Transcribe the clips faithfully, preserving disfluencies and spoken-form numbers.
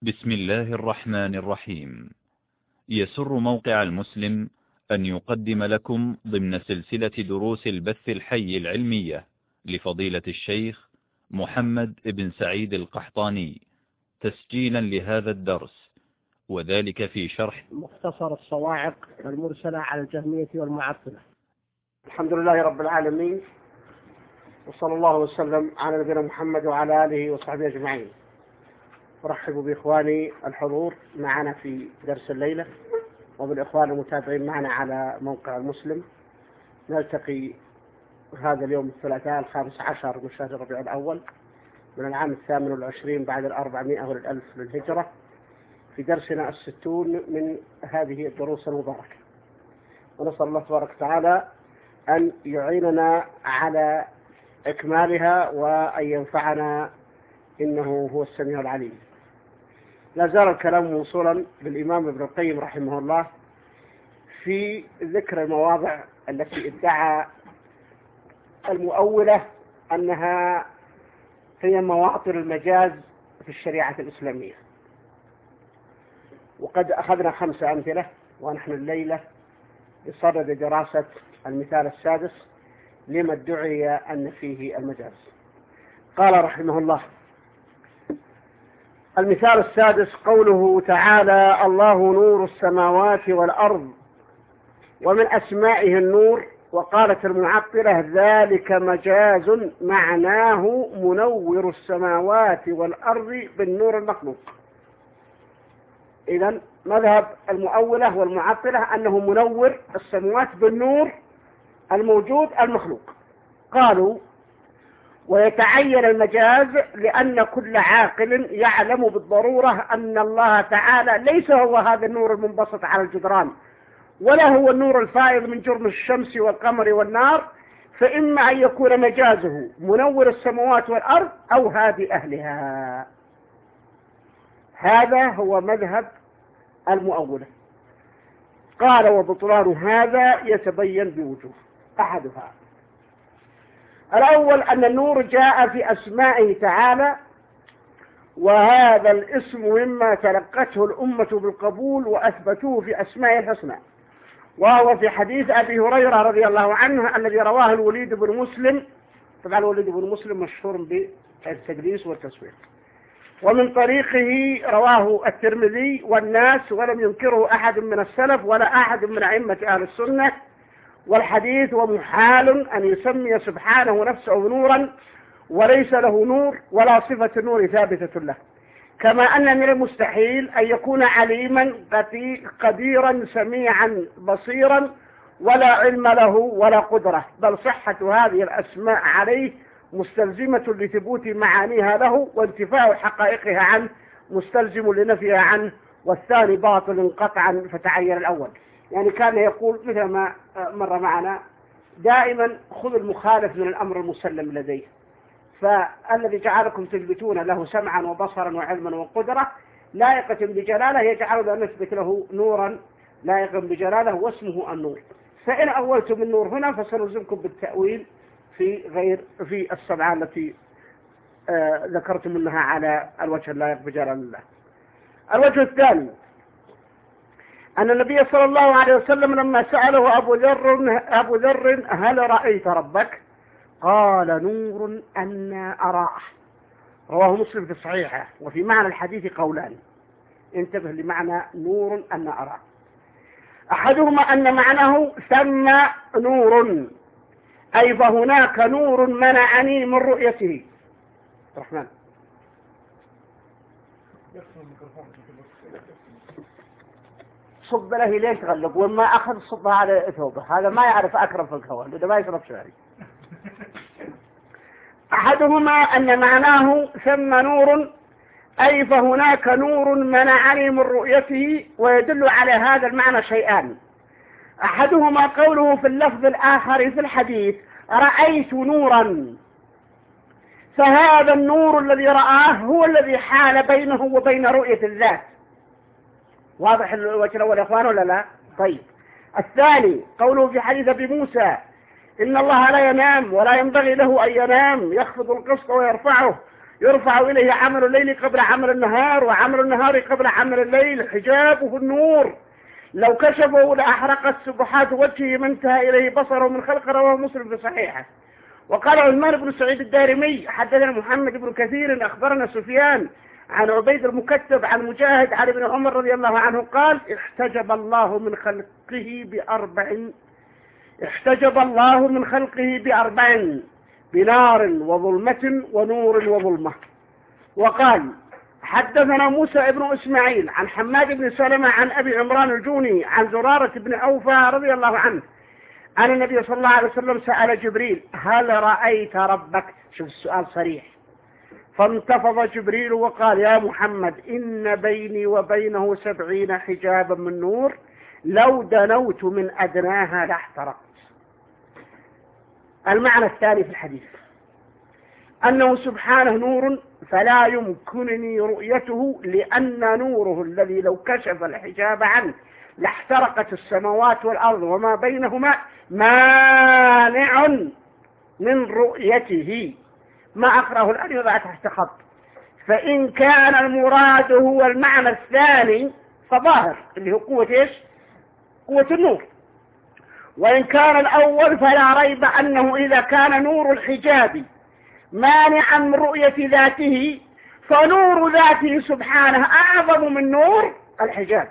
بسم الله الرحمن الرحيم. يسر موقع المسلم أن يقدم لكم ضمن سلسلة دروس البث الحي العلمية لفضيلة الشيخ محمد بن سعيد القحطاني تسجيلا لهذا الدرس، وذلك في شرح مختصر الصواعق المرسلة على الجهمية والمعطلة. الحمد لله رب العالمين، وصلى الله وسلم على نبينا محمد وعلى آله وصحبه أجمعين. أرحب بإخواني الحضور معنا في درس الليلة وبالإخوان المتابعين معنا على موقع المسلم. نلتقي هذا اليوم الثلاثاء الخامس عشر من شهر ربيع الأول من العام الثامن والعشرين بعد الأربعمائة والألف للهجرة في درسنا الستون من هذه الدروس المباركة، ونسأل الله تبارك وتعالى أن يعيننا على إكمالها وأن ينفعنا إنه هو السميع العليم. لا زال الكلام موصولا بالإمام ابن القيم رحمه الله في ذكر المواضع التي ادعى المؤولة أنها هي مواطن المجاز في الشريعة الإسلامية، وقد أخذنا خمس أمثلة، ونحن الليلة بصدد دراسة المثال السادس لما ادعي أن فيه المجاز. قال رحمه الله: المثال السادس قوله تعالى: الله نور السماوات والأرض، ومن أسمائه النور. وقالت المعطلة: ذلك مجاز معناه منور السماوات والأرض بالنور المخلوق. إذن مذهب المؤولة والمعطلة أنه منور السماوات بالنور الموجود المخلوق. قالوا: ويتعين المجاز لأن كل عاقل يعلم بالضرورة أن الله تعالى ليس هو هذا النور المنبسط على الجدران، ولا هو النور الفائض من جرم الشمس والقمر والنار، فإما أن يكون مجازه منور السماوات والأرض أو هادي أهلها. هذا هو مذهب المؤولة. قال: وبطلان هذا يتبين بوجوه. أحدها: الأول أن النور جاء في أسمائه تعالى، وهذا الاسم مما تلقته الأمة بالقبول وأثبتوه في أسمائه الحسنى، وهو في حديث أبي هريرة رضي الله عنه الذي رواه الوليد بن مسلم. طبعا الوليد بن مسلم مشهور بالتدليس والتسويق، ومن طريقه رواه الترمذي والناس، ولم ينكره أحد من السلف ولا أحد من أئمة أهل السنة. والحديث ومحال أن يسمي سبحانه نفسه نورا وليس له نور، ولا صفة النور ثابتة له، كما أن من المستحيل أن يكون عليما قديرا سميعا بصيرا ولا علم له ولا قدرة، بل صحة هذه الأسماء عليه مستلزمة لثبوت معانيها له، وانتفاء حقائقها عنه مستلزم لنفيها عنه، والثاني باطل قطعا فتعين الأول. يعني كان يقول مثل ما مر معنا دائما: خذ المخالف من الأمر المسلم لديه. فالذي جعلكم تثبتون له سمعا وبصرا وعلما وقدرة لائقة بجلاله يجعل أن نثبت له نورا لائقا بجلاله واسمه النور. فإن أولتم النور هنا فسنلزمكم بالتأويل في غير في السبعة التي آه ذكرتم منها على الوجه اللائق بجلال الله. الوجه الثاني أن النبي صلى الله عليه وسلم لما سأله أبو ذر أبو ذر هل رأيت ربك؟ قال: نور أن أراه. رواه مسلم في صحيحه. وفي معنى الحديث قولان، انتبه لمعنى نور أن أراه. أحدهما أن معناه ثم نور، أي فهناك نور منعني من رؤيته. الرحمن صب له لين تغلق، وما أخذ صبها على ثوبه. هذا ما يعرف أكرم في الكون، وده ما يشرب شعري. أحدهما أن معناه ثم نور، أي فهناك نور منعني من رؤيته. ويدل على هذا المعنى شيئان: أحدهما قوله في اللفظ الآخر في الحديث: رأيت نورا، فهذا النور الذي رآه هو الذي حال بينه وبين رؤية الذات. واضح الوجه الأول يا أخوان ولا لا؟ طيب. الثاني قوله في حديث أبي موسى: إن الله لا ينام ولا ينبغي له أن ينام، يخفض القسط ويرفعه، يرفع إليه عمل الليل قبل عمل النهار وعمل النهار قبل عمل الليل، حجابه النور، لو كشفه لأحرقت سبحات وجهه ما انتهى إليه بصره من خلق. رواه مسلم في صحيحه. وقال عثمان بن سعيد الدارمي حدثنا محمد بن كثير أخبرنا سفيان عن عبيد المكتب عن مجاهد عن ابن عمر رضي الله عنه قال احتجب الله من خلقه بأربع احتجب الله من خلقه بأربع: بنار وظلمة ونور وظلمة. وقال حدثنا موسى بن إسماعيل عن حماد بن سلمة عن أبي عمران الجوني عن زرارة بن أوفى رضي الله عنه أن النبي صلى الله عليه وسلم سأل جبريل: هل رأيت ربك؟ شوف السؤال صريح. فانتفض جبريل وقال: يا محمد، إن بيني وبينه سبعين حجابا من نور، لو دنوت من أدناها لاحترقت. المعنى الثاني في الحديث أنه سبحانه نور فلا يمكنني رؤيته، لأن نوره الذي لو كشف الحجاب عنه لاحترقت السماوات والأرض وما بينهما مانع من رؤيته. ما أقرأه الآن يضع تحت خط. فإن كان المراد هو المعنى الثاني فظاهر اللي هو قوة إيش؟ قوة النور. وإن كان الأول فلا ريب أنه إذا كان نور الحجاب مانعا من رؤية ذاته فنور ذاته سبحانه أعظم من نور الحجاب.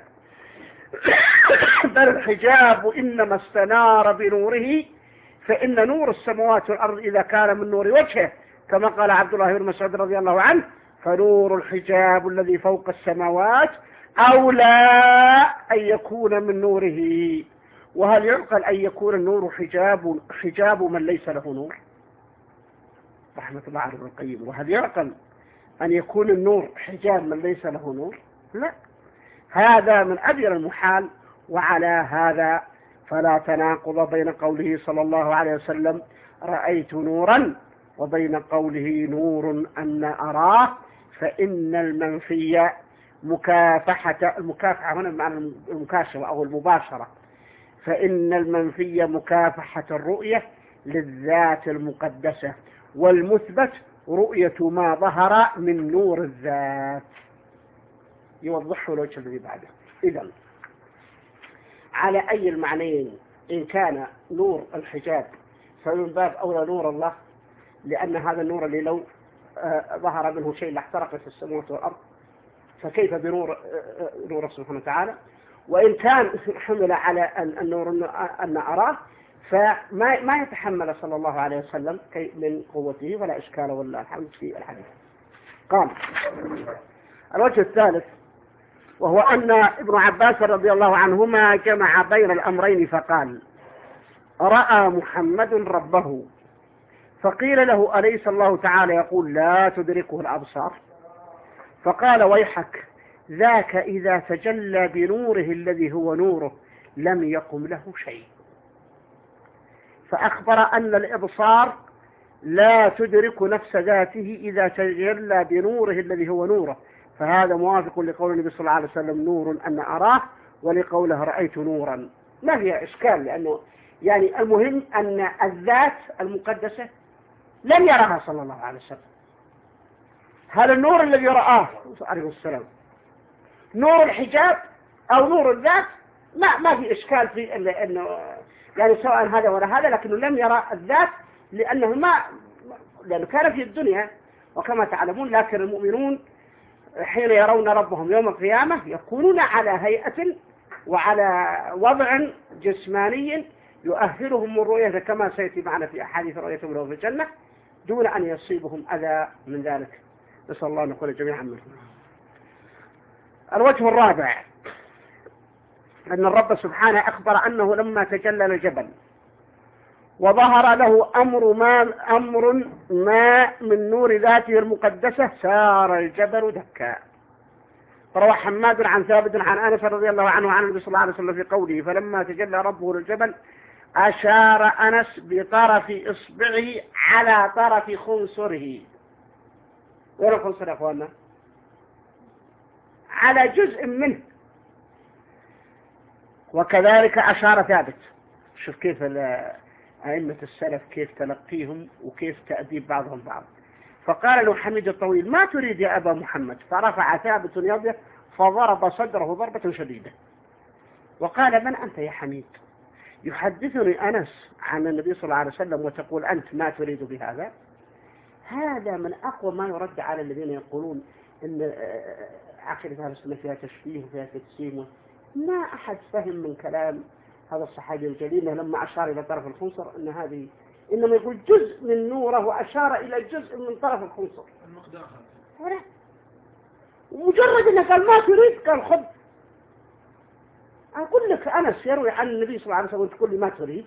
بل الحجاب إنما استنار بنوره، فإن نور السماوات والأرض إذا كان من نور وجهه كما قال عبد الله بن مسعود رضي الله عنه: فنور الحجاب الذي فوق السماوات أولى أن يكون من نوره. وهل يعقل أن يكون النور حجاب حجاب من ليس له نور؟ رحمة الله على ابن القيم. وهل يعقل أن يكون النور حجاب من ليس له نور؟ لا، هذا من أبير المحال. وعلى هذا فلا تناقض بين قوله صلى الله عليه وسلم: رأيت نورا، وبين قوله نور أن أراه، فإن المنفي مكافحة. المكافحة هنا بمعنى المكاشفة أو المباشرة. فإن المنفي مكافحة الرؤية للذات المقدسة، والمثبت رؤية ما ظهر من نور الذات. يوضحه الوجه الذي بعده. إذن على أي المعنيين إن كان نور الحجاب فمن باب أولى نور الله، لأن هذا النور اللي لو ظهر منه شيء لاحترقت السماوات والأرض، فكيف بنور نور سبحانه وتعالى؟ وإن كان حمل على النور أن أراه فما ما يتحمل صلى الله عليه وسلم من قوته، ولا إشكال ولا الحمد في الحديث. قال الوجه الثالث وهو أن ابن عباس رضي الله عنهما جمع بين الأمرين فقال: رأى محمد ربه، فقيل له: أليس الله تعالى يقول لا تدركه الأبصار؟ فقال: ويحك، ذاك إذا تجلى بنوره الذي هو نوره لم يقم له شيء. فأخبر أن الإبصار لا تدرك نفس ذاته إذا تجلى بنوره الذي هو نوره، فهذا موافق لقول النبي صلى الله عليه وسلم: نور أن أراه، ولقوله: رأيت نورا. ما فيها إشكال، لأنه يعني المهم أن الذات المقدسة لم يرها صلى الله عليه وسلم. هل النور الذي رآه عليه السلام نور الحجاب أو نور الذات؟ ما ما في إشكال في أنه يعني سواء هذا ولا هذا، لكنه لم يرى الذات لأنه ما لأنه كان في الدنيا وكما تعلمون. لكن المؤمنون حين يرون ربهم يوم القيامة يكونون على هيئة وعلى وضع جسماني يؤهلهم من رؤيته، كما سيأتي معنا في أحاديث رؤيتهم له في الجنة، دون أن يصيبهم أذى من ذلك. نسأل الله أن نكون جميعا منهم. الوجه الرابع أن الرب سبحانه أخبر أنه لما تجلى الجبل وظهر له أمر ما, أمر ما من نور ذاته المقدسة سار الجبل دكا. فروى حماد عن ثابت عن أنس رضي الله عنه عن النبي صلى الله عليه وسلم في قوله: فلما تجلى ربه للجبل أشار أنس بطرف إصبعه على طرف خنصره. وين الخنصر يا أخواننا؟ على جزء منه. وكذلك أشار ثابت. شوف كيف أئمة السلف كيف تلقيهم وكيف تأديب بعضهم بعض. فقال له حميد الطويل: ما تريد يا أبا محمد؟ فرفع ثابت يده فضرب صدره ضربة شديدة وقال: من أنت يا حميد؟ يحدثني أنس عن النبي صلى الله عليه وسلم وتقول أنت ما تريد بهذا؟ هذا من أقوى ما يرد على الذين يقولون إن عقيدة أهل السنة فيها تشبيه وفيها تجسيم. ما أحد فهم من كلام هذا الصحابي الجليل لما أشار إلى طرف الخنصر أن هذه إنما يقول جزء من نوره وأشار إلى جزء من طرف الخنصر. ومجرد أنه قال ما تريد قال خذ. أقول لك أنس يروي عن النبي صلى الله عليه وسلم وتقول لي ما تريد.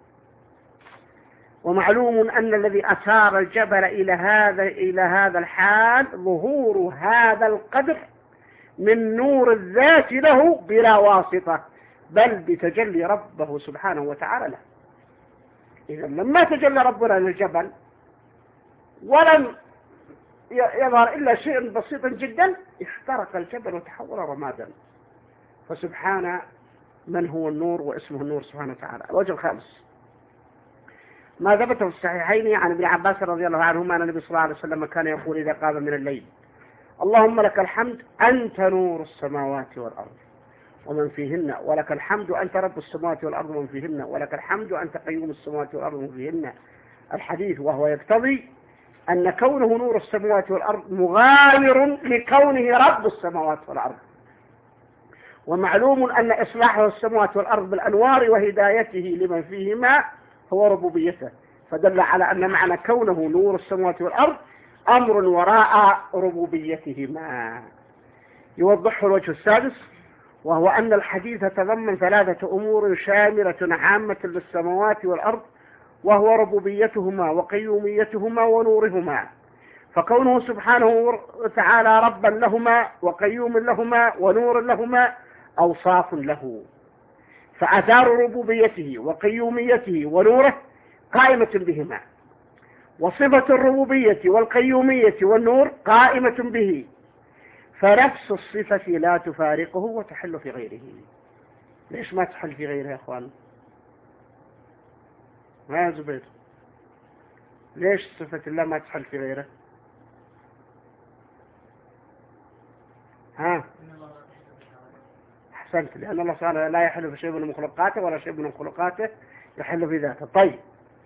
ومعلوم أن الذي أثار الجبل إلى هذا إلى هذا الحال ظهور هذا القدر من نور الذات له بلا واسطة، بل بتجلي ربه سبحانه وتعالى له. إذا لما تجلى ربنا للجبل ولم يظهر إلا شيء بسيط جدا احترق الجبل وتحول رمادا. فسبحان من هو النور واسمه النور سبحانه وتعالى. الوجه الخامس ما ثبت في الصحيحين عن ابن عباس رضي الله عنهما أن النبي صلى الله عليه وسلم كان يقول إذا قام من الليل: اللهم لك الحمد أنت نور السماوات والأرض ومن فيهن، ولك الحمد أنت رب السماوات والأرض ومن فيهن، ولك الحمد أنت قيوم السماوات والأرض ومن فيهن. الحديث وهو يقتضي أن كونه نور السماوات والأرض مغاير لكونه رب السماوات والأرض. ومعلوم أن إصلاحه السماوات والأرض بالأنوار وهدايته لمن فيهما هو ربوبيته، فدل على أن معنى كونه نور السماوات والأرض أمر وراء ربوبيتهما. يوضحه الوجه السادس وهو أن الحديث تضمن ثلاثة أمور شاملة عامة للسماوات والأرض، وهو ربوبيتهما وقيوميتهما ونورهما. فكونه سبحانه وتعالى ربا لهما وقيوم لهما ونور لهما أوصاف له، فآثار ربوبيته وقيوميته ونوره قائمة بهما، وصفة الربوبية والقيومية والنور قائمة به، فنفس الصفة لا تفارقه وتحل في غيره. ليش ما تحل في غيره يا أخوان؟ ما يا زبير، ليش صفة الله ما تحل في غيره؟ ها أحسنت، لأن الله سبحانه لا يحل في شيء من مخلوقاته ولا شيء من مخلوقاته يحل في ذاته. طيب،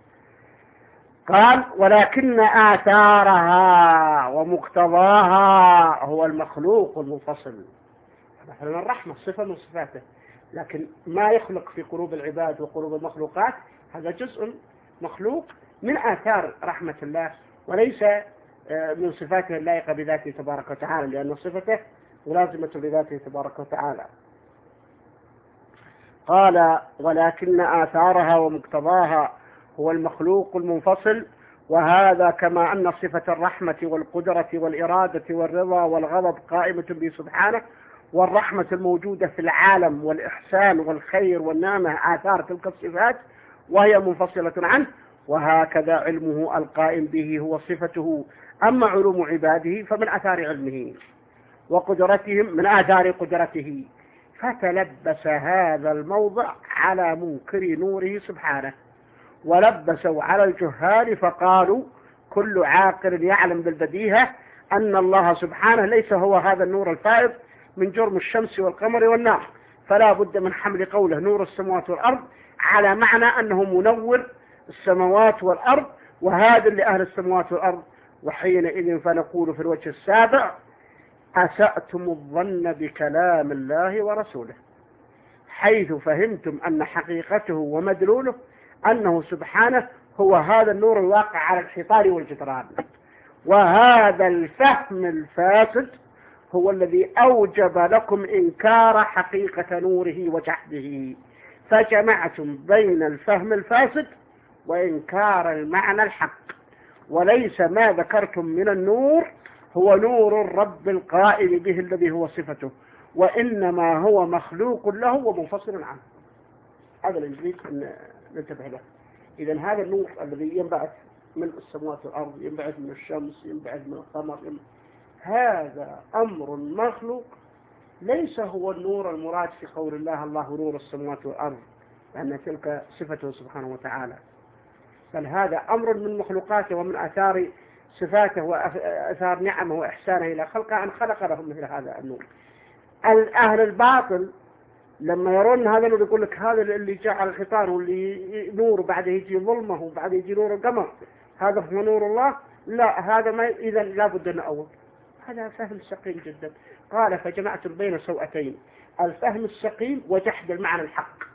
قال ولكن آثارها ومقتضاها هو المخلوق المنفصل. مثلا الرحمة صفة من صفاته، لكن ما يخلق في قلوب العباد وقلوب المخلوقات هذا جزء مخلوق من آثار رحمة الله، وليس من صفاته اللائقة بذاته تبارك وتعالى، لأن صفته ملازمة لذاته تبارك وتعالى. قال ولكن آثارها ومقتضاها هو المخلوق المنفصل، وهذا كما أن صفة الرحمة والقدرة والإرادة والرضا والغضب قائمة به سبحانه، والرحمة الموجودة في العالم والإحسان والخير والنعمة آثار تلك الصفات وهي منفصلة عنه، وهكذا علمه القائم به هو صفته. أما علوم عباده فمن آثار علمه وقدرتهم من آثار قدرته. فتلبس هذا الموضع على منكر نوره سبحانه، ولبسوا على الجهال فقالوا كل عاقل يعلم بالبديهة أن الله سبحانه ليس هو هذا النور الفائض من جرم الشمس والقمر والنار، فلا بد من حمل قوله نور السماوات والأرض على معنى أنه منور السماوات والأرض وهذا لأهل السماوات والأرض. وحينئذ فنقول في الوجه السابع: أسأتم الظن بكلام الله ورسوله، حيث فهمتم أن حقيقته ومدلوله أنه سبحانه هو هذا النور الواقع على الحيطان والجدران. وهذا الفهم الفاسد هو الذي أوجب لكم إنكار حقيقة نوره وجحده، فجمعتم بين الفهم الفاسد وإنكار المعنى الحق. وليس ما ذكرتم من النور هو نور الرب القائل به الذي هو صفته، وإنما هو مخلوق له ومنفصل عنه. هذا اللي نريد أن ننتبه له. إذن هذا النور الذي ينبعث من السماوات والأرض، ينبعث من الشمس، ينبعث من القمر، هذا أمر مخلوق، ليس هو النور المراد في قول الله الله نور السماوات والأرض، لأن تلك صفته سبحانه وتعالى، بل هذا أمر من مخلوقاته ومن آثار صفاته وأثار نعمه وإحسانه إلى خلقه أن خلق لهم مثل هذا النور. أهل الباطل لما يرون هذا النور يقول لك هذا اللي جاء على الخطان واللي نور بعد يجي ظلمه وبعد يجي نور القمر هذا هو نور الله. لا، هذا ما إذا لابد أن أول. هذا فهم سقيم جدا. قال فجمعت بين سوءتين، الفهم السقيم وجحد المعنى الحق.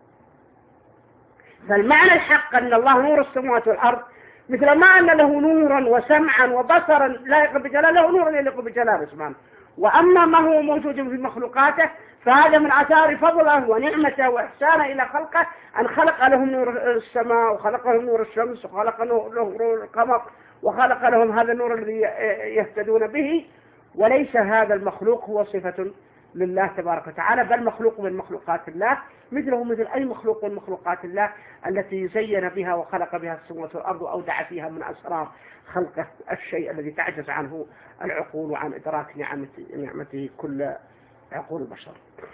فالمعنى الحق أن الله نور السماوات والأرض، مثل ما أن له نورا وسمعا وبصرا لائق بجلاله، له نورا يليق بجلاله سبحانه. وأما ما هو موجود في مخلوقاته فهذا من آثار فضله ونعمته وإحسانه إلى خلقه أن خلق لهم نور السماء وخلق لهم نور الشمس وخلق لهم نور القمر وخلق لهم هذا النور الذي يهتدون به. وليس هذا المخلوق هو صفة لله تبارك وتعالى، بل مخلوق من مخلوقات الله مثله مثل أي مخلوق من مخلوقات الله التي زين بها وخلق بها السماوات والأرض وأودع فيها من أسرار خلقه الشيء الذي تعجز عنه العقول وعن إدراك نعمته, نعمته كل عقول البشر.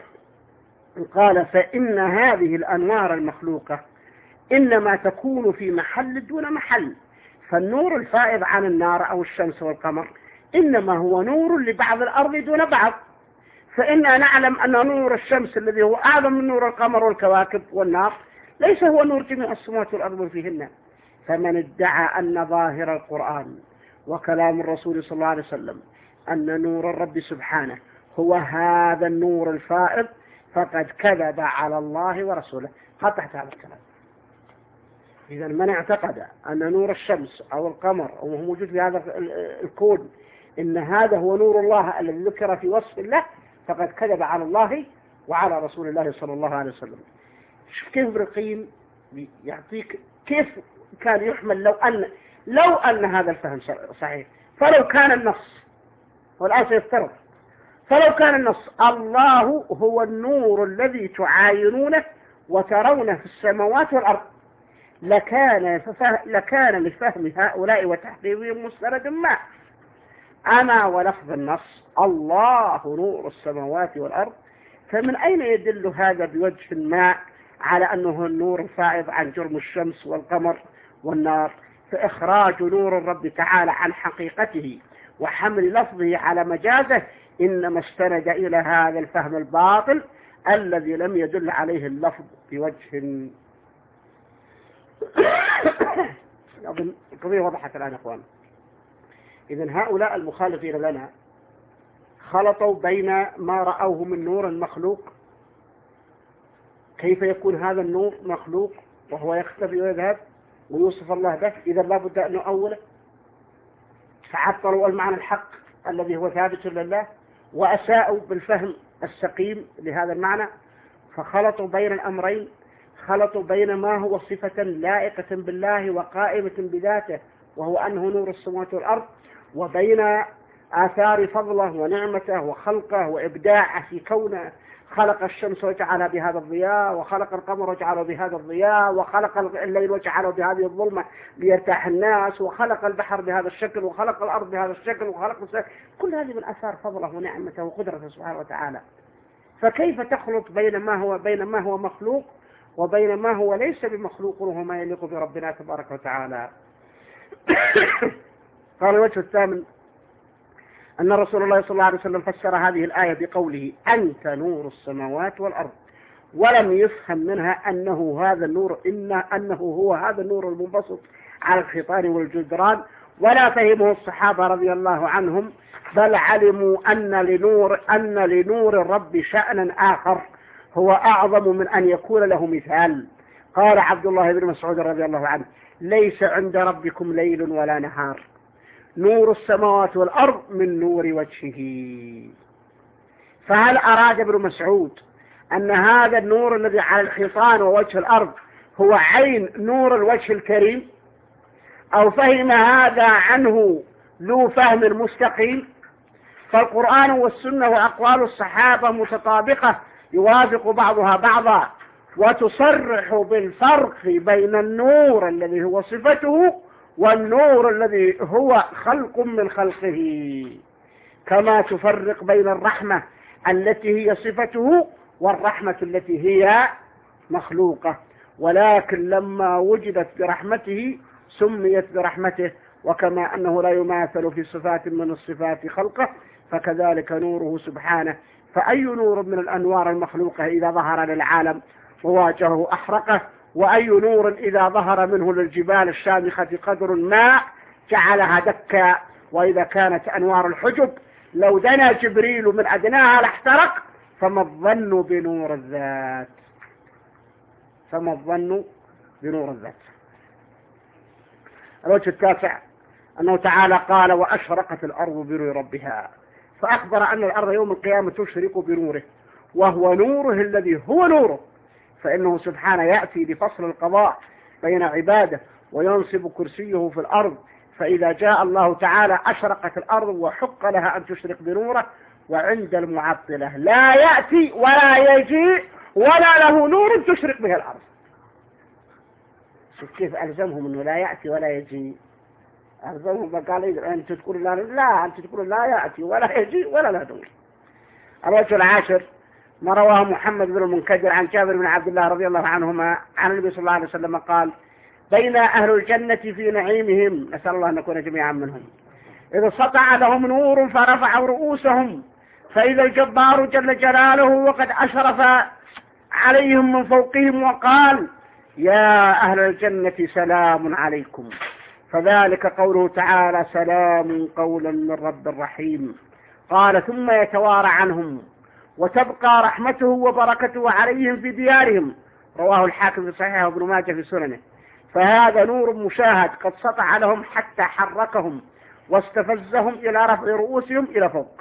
قال فإن هذه الأنوار المخلوقة إنما تكون في محل دون محل، فالنور الفائض عن النار أو الشمس والقمر إنما هو نور لبعض الأرض دون بعض. فإننا نعلم أن نور الشمس الذي هو أعظم من نور القمر والكواكب والنار ليس هو نور جميع السماوات والأرض فيهن. فمن ادعى أن ظاهر القرآن وكلام الرسول صلى الله عليه وسلم أن نور الرب سبحانه هو هذا النور الفائض فقد كذب على الله ورسوله. قطعت هذا الكلام. إذا من اعتقد أن نور الشمس أو القمر أو هو موجود في هذا الكون إن هذا هو نور الله الذي ذكر في وصف الله فقد كذب على الله وعلى رسول الله صلى الله عليه وسلم. شوف كيف ابن القيم يعطيك كيف كان يحمل لو أن لو أن هذا الفهم صحيح. فلو كان النص، والآن سيفترض، فلو كان النص الله هو النور الذي تعاينونه وترونه في السماوات والأرض لكان لكان لفهم هؤلاء وتحريرهم مستند ما. أما ولفظ النص الله نور السماوات والأرض فمن أين يدل هذا بوجه ما على أنه النور الفائض عن جرم الشمس والقمر والنار؟ فإخراج نور الرب تعالى عن حقيقته وحمل لفظه على مجازه إنما استند إلى هذا الفهم الباطل الذي لم يدل عليه اللفظ بوجه. أظن القضية وضحت الآن أخوان. إذن هؤلاء المخالفين لنا خلطوا بين ما رأوه من نور المخلوق، كيف يكون هذا النور مخلوق وهو يختفي ويذهب ويوصف الله به، إذا لا بد أن نؤوله، فعطلوا المعنى الحق الذي هو ثابت لله وأساءوا بالفهم السقيم لهذا المعنى، فخلطوا بين الأمرين، خلطوا بين ما هو صفة لائقة بالله وقائمة بذاته وهو أنه نور السماوات والأرض، وبين آثار فضله ونعمته وخلقه وإبداعه في كونه، خلق الشمس وجعلها بهذا الضياء، وخلق القمر وجعله بهذا الضياء، وخلق الليل وجعله بهذه الظلمة ليرتاح الناس، وخلق البحر بهذا الشكل، وخلق الأرض بهذا الشكل، وخلق السماء. كل هذه من آثار فضله ونعمته وقدرته سبحانه وتعالى. فكيف تخلط بين ما هو بين ما هو مخلوق وبين ما هو ليس بمخلوق وهو ما يليق بربنا تبارك وتعالى؟ قال الوجه الثامن أن رسول الله صلى الله عليه وسلم فسر هذه الآية بقوله أنت نور السماوات والأرض، ولم يفهم منها أنه هذا النور إن أنه هو هذا النور المنبسط على الخيطان والجدران، ولا فهمه الصحابة رضي الله عنهم، بل علموا أن لنور أن لنور الرب شأنا آخر هو أعظم من أن يكون له مثال. قال عبد الله بن مسعود رضي الله عنه ليس عند ربكم ليل ولا نهار، نور السماوات والأرض من نور وجهه. فهل أراد ابن مسعود أن هذا النور الذي على الحيطان ووجه الأرض هو عين نور الوجه الكريم، أو فهم هذا عنه ذو فهم مستقيم؟ فالقرآن والسنة وأقوال الصحابة متطابقة يوافق بعضها بعضا، وتصرح بالفرق بين النور الذي هو صفته والنور الذي هو خلق من خلقه، كما تفرق بين الرحمة التي هي صفته والرحمة التي هي مخلوقة. ولكن لما وجدت برحمته سميت برحمته، وكما أنه لا يماثل في صفات من الصفات خلقه فكذلك نوره سبحانه. فأي نور من الأنوار المخلوقة إذا ظهر للعالم وواجهه أحرقه، وأي نور إذا ظهر منه للجبال الشامخة قدر ما جعلها دكا. وإذا كانت أنوار الحجب لو دنا جبريل من أدناها لاحترق، فما الظن بنور الذات فما الظن بنور الذات. الوجه التاسع أنه تعالى قال وأشرقت الأرض بنور ربها، فأخبر أن الأرض يوم القيامة تشرق بنوره، وهو نوره الذي هو نوره، فإنه سبحانه يأتي لفصل القضاء بين عباده وينصب كرسيه في الأرض. فإذا جاء الله تعالى أشرقت الأرض وحق لها أن تشرق بنوره. وعند المعطلة لا يأتي ولا يجيء ولا له نور تشرق به الأرض. شوف كيف ألزمهم أنه لا يأتي ولا يجيء، ألزمهم فقال أنت تقول لا لا أنت تقول لا يأتي ولا يجيء ولا له نور. الوجه العاشر ما رواه محمد بن المنكدر عن جابر بن عبد الله رضي الله عنهما عن النبي صلى الله عليه وسلم قال بين أهل الجنة في نعيمهم، نسأل الله أن نكون جميعا منهم، إذا سطع لهم نور فرفعوا رؤوسهم فإذا الجبار جل جلاله وقد أشرف عليهم من فوقهم وقال يا أهل الجنة سلام عليكم، فذلك قوله تعالى سلام قولا من رب رحيم. قال ثم يتوارى عنهم وتبقى رحمته وبركته عليهم في ديارهم، رواه الحاكم في صحيحه وابن ماجه في سننه. فهذا نور مشاهد قد سطع لهم حتى حركهم واستفزهم إلى رفع رؤوسهم إلى فوق.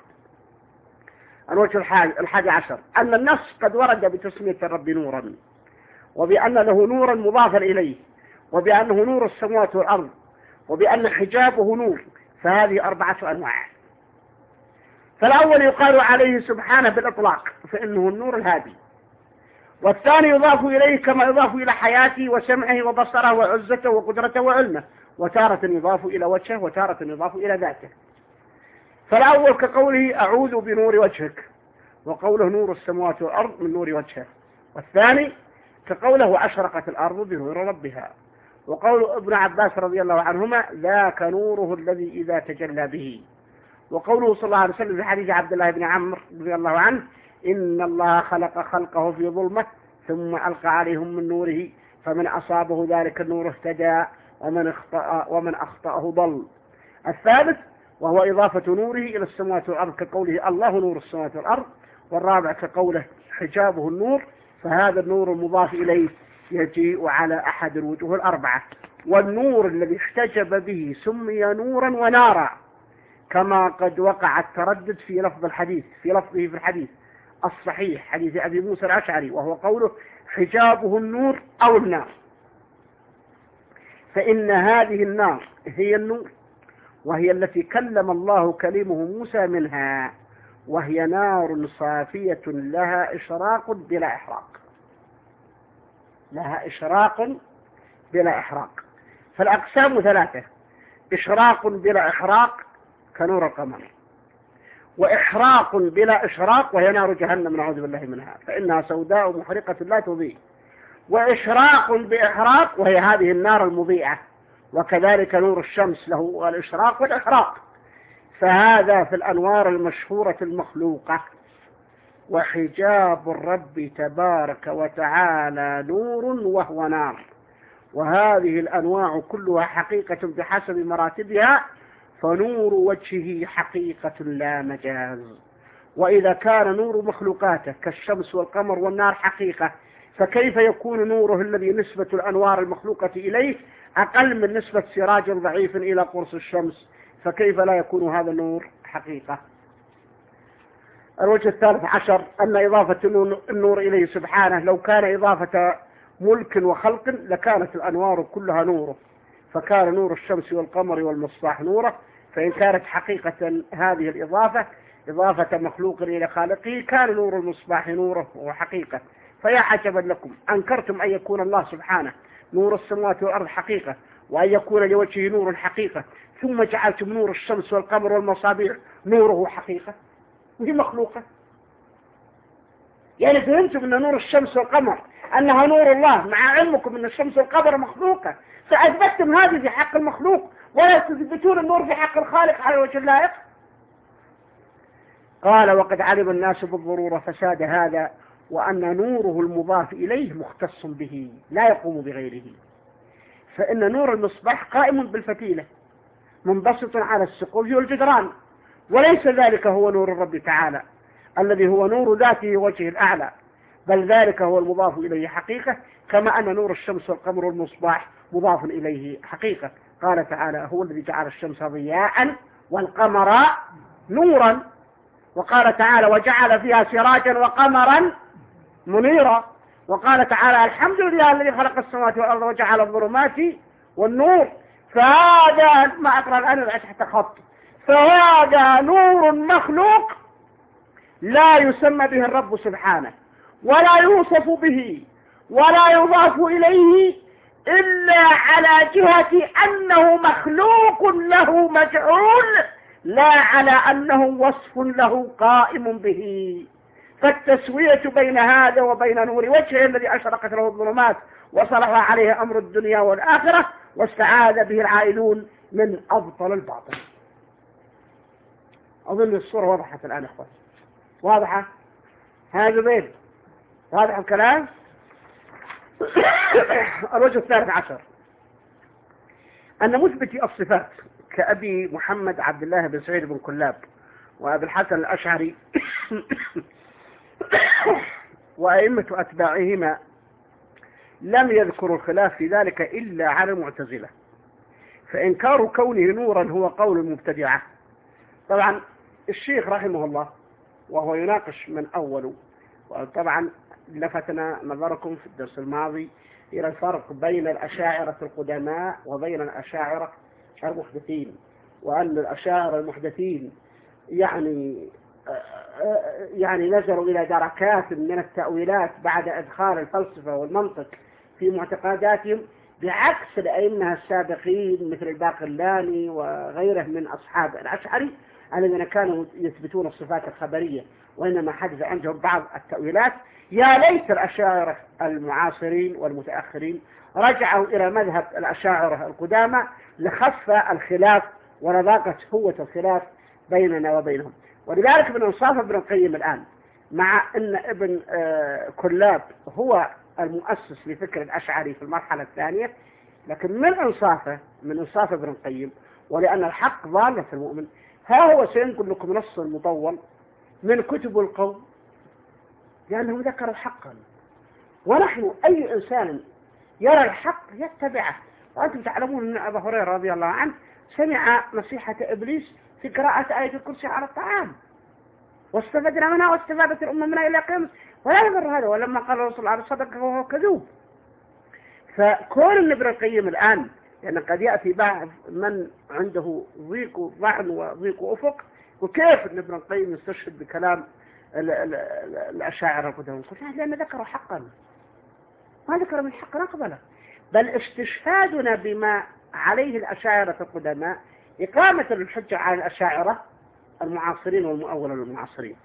الوجه الحادي عشر أن النص قد ورد بتسمية الرب نورا، وبأن له نورا مضافا إليه، وبأنه نور السماوات والأرض، وبأن حجابه نور. فهذه أربعة أنواع. فالأول يقال عليه سبحانه بالإطلاق فإنه النور الهادي، والثاني يضاف إليه كما يضاف إلى حياته وسمعه وبصره وعزته وقدرته وعلمه، وتارة يضاف إلى وجهه وتارة يضاف إلى ذاته. فالأول كقوله أعوذ بنور وجهك، وقوله نور السماوات والأرض من نور وجهه. والثاني كقوله أشرقت الأرض بنور ربها، وقول ابن عباس رضي الله عنهما ذاك نوره الذي إذا تجلى به. وقوله صلى الله عليه وسلم في حديث عبد الله بن عمرو رضي الله عنه إن الله خلق خلقه في ظلمة ثم ألقى عليهم من نوره فمن أصابه ذلك النور اهتدى ومن أخطأ ومن أخطأه ضل. الثالث وهو إضافة نوره إلى السماوات والأرض كقوله الله نور السماوات والأرض. والرابع كقوله حجابه النور، فهذا النور المضاف إليه يجيء على أحد الوجوه الأربعة. والنور الذي احتجب به سمي نورا ونارا، كما قد وقع التردد في لفظ الحديث في لفظه في الحديث الصحيح حديث أبي موسى الأشعري، وهو قوله حجابه النور أو النار. فإن هذه النار هي النور، وهي التي كلم الله كلمه موسى منها، وهي نار صافية لها إشراق بلا إحراق لها إشراق بلا إحراق. فالأقسام ثلاثة: إشراق بلا إحراق كنور القمر، وإحراق بلا إشراق وهي نار جهنم نعوذ بالله منها فإنها سوداء محرقة لا تضيء، وإشراق بإحراق وهي هذه النار المضيئة، وكذلك نور الشمس له الإشراق والإحراق. فهذا في الأنوار المشهورة المخلوقة. وحجاب الرب تبارك وتعالى نور وهو نار، وهذه الأنواع كلها حقيقة بحسب مراتبها، فنور وجهه حقيقة لا مجاز. وإذا كان نور مخلوقاته كالشمس والقمر والنار حقيقة، فكيف يكون نوره الذي نسبة الأنوار المخلوقة إليه أقل من نسبة سراج ضعيف إلى قرص الشمس؟ فكيف لا يكون هذا النور حقيقة؟ الوجه الثالث عشر أن إضافة النور إليه سبحانه لو كان إضافة ملك وخلق لكانت الأنوار كلها نوره، فكان نور الشمس والقمر والمصباح نوره. فإن كانت حقيقة هذه الإضافة إضافة مخلوق إلى خالقه كان نور المصباح نوره وحقيقة. فيا عجبا لكم أنكرتم أن يكون الله سبحانه نور السماوات والأرض حقيقة، وأن يكون لوجهه نور حقيقة، ثم جعلتم نور الشمس والقمر والمصابيح نوره حقيقة وهي مخلوقة. يعني فهمتم أن نور الشمس والقمر أنها نور الله مع علمكم أن الشمس والقمر مخلوقة، فأثبتتم هذه في حق المخلوق ولا تثبتون النور في حق الخالق على وجه اللائق. قال وقد علم الناس بالضرورة فساد هذا وأن نوره المضاف إليه مختص به لا يقوم بغيره، فإن نور المصباح قائم بالفتيلة منبسط على السقوف والجدران، وليس ذلك هو نور الرب تعالى الذي هو نور ذاته وجهه الأعلى، بل ذلك هو المضاف إليه حقيقة، كما أن نور الشمس والقمر والمصباح مضاف إليه حقيقة. قال تعالى هو الذي جعل الشمس ضياء والقمر نورا، وقال تعالى وجعل فيها سراجا وقمرا منيرا، وقال تعالى الحمد لله الذي خلق السماوات والأرض وجعل الظلمات والنور. فهذا ما أقرأ الآن تحت خط، فهذا نور مخلوق لا يسمى به الرب سبحانه ولا يوصف به ولا يضاف إليه إلا على جهة أنه مخلوق له مجعول، لا على أنه وصف له قائم به. فالتسوية بين هذا وبين نور وجهه الذي أشرقت له الظلمات وصلح عليه أمر الدنيا والآخرة واستعاذ به العائلون من أبطل الباطل. أظن الصورة وضحت الآن أخوات، واضحة هذا بين واضح الكلام. الوجه الثالث عشر أن مثبتي الصفات كأبي محمد عبد الله بن سعيد بن كلاب وأبي الحسن الأشعري وأئمة أتباعهما لم يذكروا الخلاف في ذلك إلا على المعتزلة، فإنكار كونه نورا هو قول المبتدعة. طبعا الشيخ رحمه الله وهو يناقش من أوله، وطبعا لفتنا نظركم في الدرس الماضي إلى الفرق بين الأشاعرة القدماء وبين الأشاعرة المحدثين، وأن الأشاعرة المحدثين يعني يعني نزلوا إلى دركات من التأويلات بعد إدخال الفلسفة والمنطق في معتقداتهم، بعكس الأئمة السابقين مثل الباقلاني وغيره من أصحاب الأشعري الذين كانوا يثبتون الصفات الخبرية، وإنما حدث عندهم بعض التأويلات. يا ليت الأشاعرة المعاصرين والمتأخرين رجعوا إلى مذهب الأشاعرة القدامى لخف الخلاف ولضاقت قوة الخلاف بيننا وبينهم. ولذلك من انصاف ابن القيم الآن مع أن ابن كلاب هو المؤسس لفكر الأشعري في المرحلة الثانية، لكن من انصافه من انصاف ابن القيم ولأن الحق ضالة المؤمن، ها هو سينقل لكم نص مطول من كتب القوم لأنهم ذكروا حقا، ونحن أي إنسان يرى الحق يتبعه. وأنتم تعلمون أن أبا هريرة رضي الله عنه سمع نصيحة إبليس في قراءة آية الكرسي على الطعام، واستفدنا منها واستفادت الأمة منها إلى قيام، ولا يمر هذا. ولما قال الرسول عليه الصدق فهو كذوب. فكون ابن القيم الآن لأن قد يأتي بعض من عنده ضيق ظعن وضيق أفق، وكيف أن ابن القيم يستشهد بكلام الأشاعرة القدامى؟ لأن ذكروا حقا، ما ذكر من حق نقبله، بل استشهادنا بما عليه الأشاعرة القدماء إقامة الحجة على الأشاعرة المعاصرين والمؤولة المعاصرين.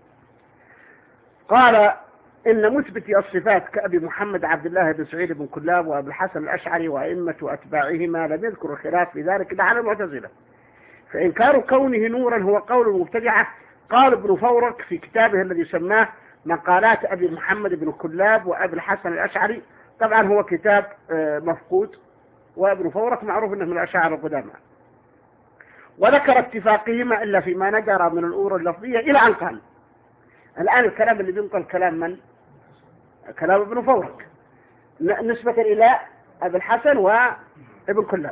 قال إن مثبتي الصفات كأبي محمد عبد الله بن سعيد بن كلاب وأبي الحسن الأشعري وأئمة أتباعهما لم يذكروا الخلاف في ذلك إلا على المعتزلة، فإنكار كونه نورا هو قول المبتدعة. قال ابن فورك في كتابه الذي سماه مقالات أبي محمد بن كلاب وأبي الحسن الأشعري، طبعا هو كتاب مفقود، وابن فورك معروف أنه من الأشاعرة القدامى، وذكر اتفاقهما إلا فيما نجر من الأمور اللفظية إلى أن قال. الآن الكلام اللي بينقل كلام من؟ كلام ابن فورك نسبة إلى أبي الحسن وابن كلاب.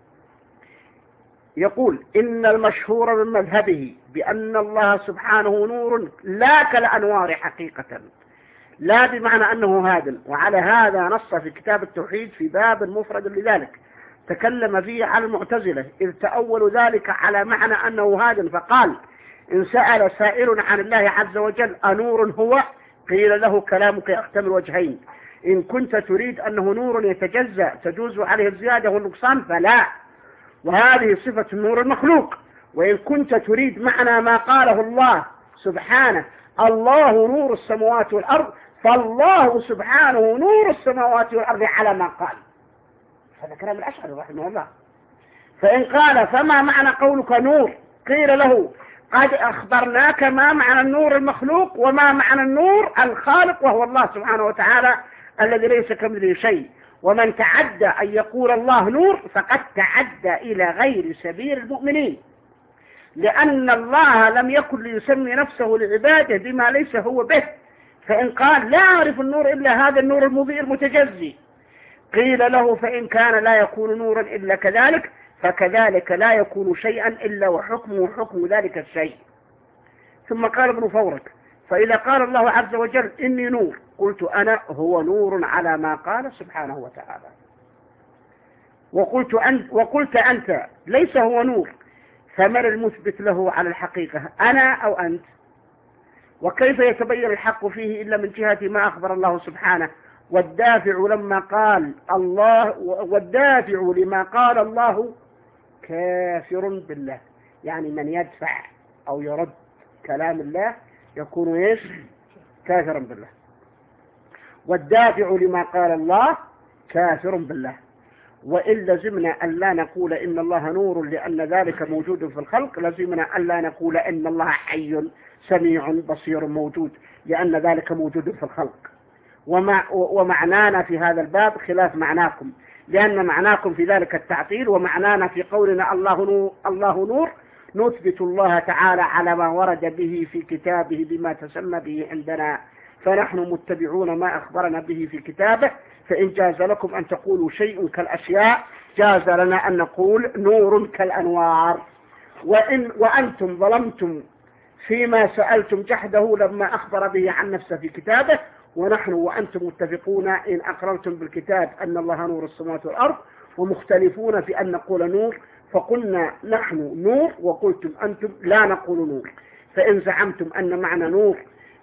يقول إن المشهور من مذهبه بأن الله سبحانه نور لا كالأنوار حقيقة، لا بمعنى أنه هادٍ، وعلى هذا نص في كتاب التوحيد في باب مفرد لذلك تكلم فيه على المعتزلة، إذ تأولوا ذلك على معنى أنه هادٍ، فقال إن سأل سائل عن الله عز وجل أنور هو؟ قيل له كلامك يحتمل وجهين، إن كنت تريد أنه نور يتجزأ تجوز عليه الزيادة والنقصان فلا، وهذه صفة النور المخلوق. وإن كنت تريد معنى ما قاله الله سبحانه الله نور السماوات والأرض فالله سبحانه نور السماوات والأرض على ما قال. هذا كلام الأشعري رحمه الله. فإن قال فما معنى قولك نور؟ قيل له قد أخبرناك ما معنى النور المخلوق وما معنى النور الخالق، وهو الله سبحانه وتعالى الذي ليس كمثله شيء. ومن تعدى أن يقول الله نور فقد تعدى إلى غير سبيل المؤمنين، لأن الله لم يكن ليسمي نفسه لعباده بما ليس هو به. فإن قال لا أعرف النور إلا هذا النور المضيء المتجزي، قيل له فإن كان لا يكون نورا إلا كذلك فكذلك لا يكون شيئا إلا وحكمه حكم ذلك الشيء. ثم قال ابن فورك فإذا قال الله عز وجل إني نور قلت أنا هو نور على ما قال سبحانه وتعالى، وقلت أنت, وقلت أنت ليس هو نور، فمن المثبت له على الحقيقة أنا أو أنت؟ وكيف يتبين الحق فيه إلا من جهة ما أخبر الله سبحانه؟ والدافع لما قال الله والدافع لما قال الله كافر بالله، يعني من يدفع أو يرد كلام الله يكون إيش؟ كافرا بالله. والدافع لما قال الله كافر بالله. وإن لزمنا أن لا نقول إن الله نور لأن ذلك موجود في الخلق، لزمنا أن لا نقول إن الله حي سميع بصير موجود لأن ذلك موجود في الخلق. ومع ومعنانا في هذا الباب خلاف معناكم، لأن معناكم في ذلك التعطيل، ومعنانا في قولنا الله نور, الله نور نثبت الله تعالى على ما ورد به في كتابه بما تسمى به عندنا، فنحن متبعون ما أخبرنا به في كتابه. فإن جاز لكم أن تقولوا شيء كالأشياء جاز لنا أن نقول نور كالأنوار. وإن وأنتم ظلمتم فيما سألتم جحده لما أخبر به عن نفسه في كتابه، ونحن وأنتم متفقون إن أقررتم بالكتاب أن الله نور السماوات والأرض، ومختلفون في أن نقول نور، فقلنا نحن نور وقلتم أنتم لا نقول نور. فإن زعمتم أن معنى نور